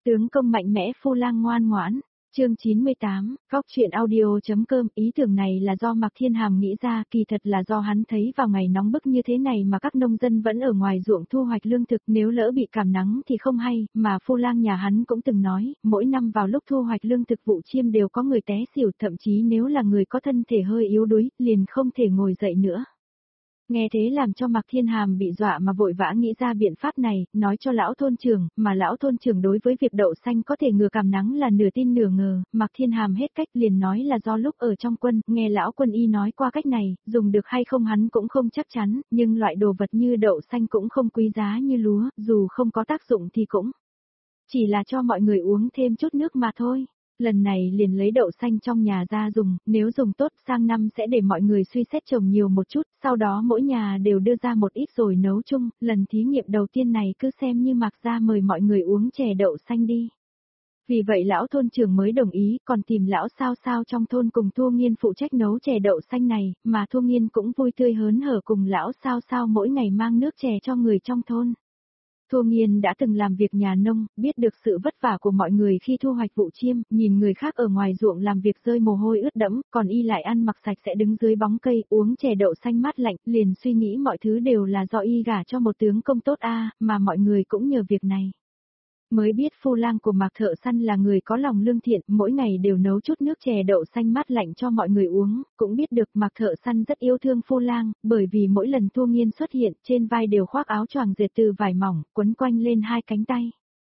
Tướng công mạnh mẽ phu lang ngoan ngoãn. Chương 98, Góc truyện audio.com. Ý tưởng này là do Mạc Thiên Hàm nghĩ ra, kỳ thật là do hắn thấy vào ngày nóng bức như thế này mà các nông dân vẫn ở ngoài ruộng thu hoạch lương thực, nếu lỡ bị cảm nắng thì không hay, mà phu lang nhà hắn cũng từng nói, mỗi năm vào lúc thu hoạch lương thực vụ chiêm đều có người té xỉu, thậm chí nếu là người có thân thể hơi yếu đuối, liền không thể ngồi dậy nữa. Nghe thế làm cho Mạc Thiên Hàm bị dọa mà vội vã nghĩ ra biện pháp này, nói cho lão thôn trưởng, mà lão thôn trưởng đối với việc đậu xanh có thể ngừa cảm nắng là nửa tin nửa ngờ, Mạc Thiên Hàm hết cách liền nói là do lúc ở trong quân, nghe lão quân y nói qua cách này, dùng được hay không hắn cũng không chắc chắn, nhưng loại đồ vật như đậu xanh cũng không quý giá như lúa, dù không có tác dụng thì cũng chỉ là cho mọi người uống thêm chút nước mà thôi. Lần này liền lấy đậu xanh trong nhà ra dùng, nếu dùng tốt sang năm sẽ để mọi người suy xét trồng nhiều một chút, sau đó mỗi nhà đều đưa ra một ít rồi nấu chung, lần thí nghiệm đầu tiên này cứ xem như Mạc gia mời mọi người uống chè đậu xanh đi. Vì vậy lão thôn trưởng mới đồng ý, còn tìm lão sao sao trong thôn cùng Thu Nghiên phụ trách nấu chè đậu xanh này, mà Thu Nghiên cũng vui tươi hớn hở cùng lão sao sao mỗi ngày mang nước chè cho người trong thôn. Thu Nghiên đã từng làm việc nhà nông, biết được sự vất vả của mọi người khi thu hoạch vụ chiêm, nhìn người khác ở ngoài ruộng làm việc rơi mồ hôi ướt đẫm, còn y lại ăn mặc sạch sẽ đứng dưới bóng cây, uống chè đậu xanh mát lạnh, liền suy nghĩ mọi thứ đều là do y gả cho một tướng công tốt mà mọi người cũng nhờ việc này. Mới biết phu lang của Mạc thợ săn là người có lòng lương thiện, mỗi ngày đều nấu chút nước chè đậu xanh mát lạnh cho mọi người uống, cũng biết được Mạc thợ săn rất yêu thương phu lang, bởi vì mỗi lần Thu Nghiên xuất hiện, trên vai đều khoác áo choàng dệt từ vải mỏng, quấn quanh lên hai cánh tay.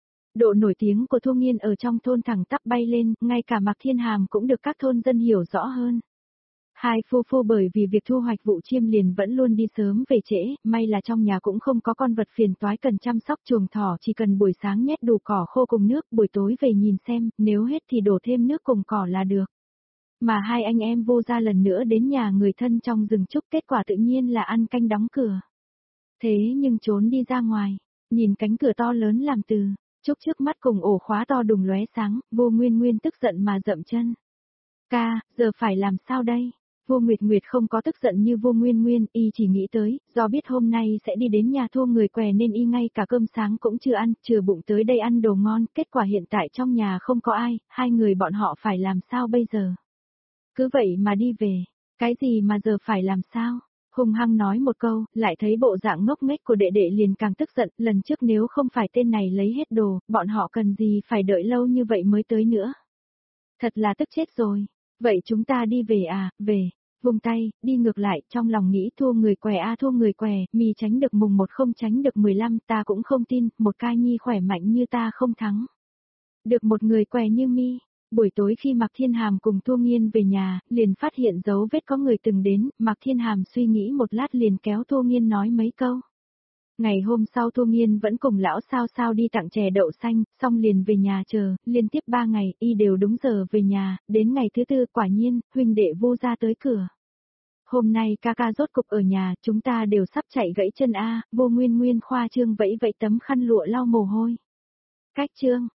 Độ nổi tiếng của Thu Nghiên ở trong thôn thẳng tắp bay lên, ngay cả Mạc Thiên Hàm cũng được các thôn dân hiểu rõ hơn. Hai phu phu bởi vì việc thu hoạch vụ chiêm liền vẫn luôn đi sớm về trễ, may là trong nhà cũng không có con vật phiền toái cần chăm sóc, chuồng thỏ chỉ cần buổi sáng nhét đủ cỏ khô cùng nước, buổi tối về nhìn xem, nếu hết thì đổ thêm nước cùng cỏ là được. Mà hai anh em Vô Gia lần nữa đến nhà người thân trong rừng trúc, kết quả tự nhiên là ăn canh đóng cửa. Thế nhưng trốn đi ra ngoài, nhìn cánh cửa to lớn làm từ trúc trước mắt cùng ổ khóa to đùng lóe sáng, Vô Nguyên Nguyên tức giận mà dậm chân. Ca, giờ phải làm sao đây? Vô Nguyệt Nguyệt không có tức giận như Vô Nguyên Nguyên, y chỉ nghĩ tới, do biết hôm nay sẽ đi đến nhà Thu người què nên y ngay cả cơm sáng cũng chưa ăn, chừa bụng tới đây ăn đồ ngon, kết quả hiện tại trong nhà không có ai, hai người bọn họ phải làm sao bây giờ? Cứ vậy mà đi về, cái gì mà giờ phải làm sao? Hùng hăng nói một câu, lại thấy bộ dạng ngốc nghếch của đệ đệ liền càng tức giận, lần trước nếu không phải tên này lấy hết đồ, bọn họ cần gì phải đợi lâu như vậy mới tới nữa. Thật là tức chết rồi. Vậy chúng ta đi về về, vùng tay, đi ngược lại, trong lòng nghĩ thua người què thua người què, mì tránh được mùng 1 không tránh được 15, ta cũng không tin, một ca nhi khỏe mạnh như ta không thắng. Được một người què như mi. Buổi tối khi Mạc Thiên Hàm cùng Thu Nghiên về nhà, liền phát hiện dấu vết có người từng đến, Mạc Thiên Hàm suy nghĩ một lát liền kéo Thu Nghiên nói mấy câu. Ngày hôm sau Thu Nghiên vẫn cùng lão sao sao đi tặng chè đậu xanh, xong liền về nhà chờ, liên tiếp 3 ngày, y đều đúng giờ về nhà, đến ngày thứ tư quả nhiên, huynh đệ Vô Gia tới cửa. Hôm nay ca ca rốt cục ở nhà, chúng ta đều sắp chạy gãy chân Vô Nguyên Nguyên khoa trương vẫy vẫy tấm khăn lụa lau mồ hôi. Cách trương,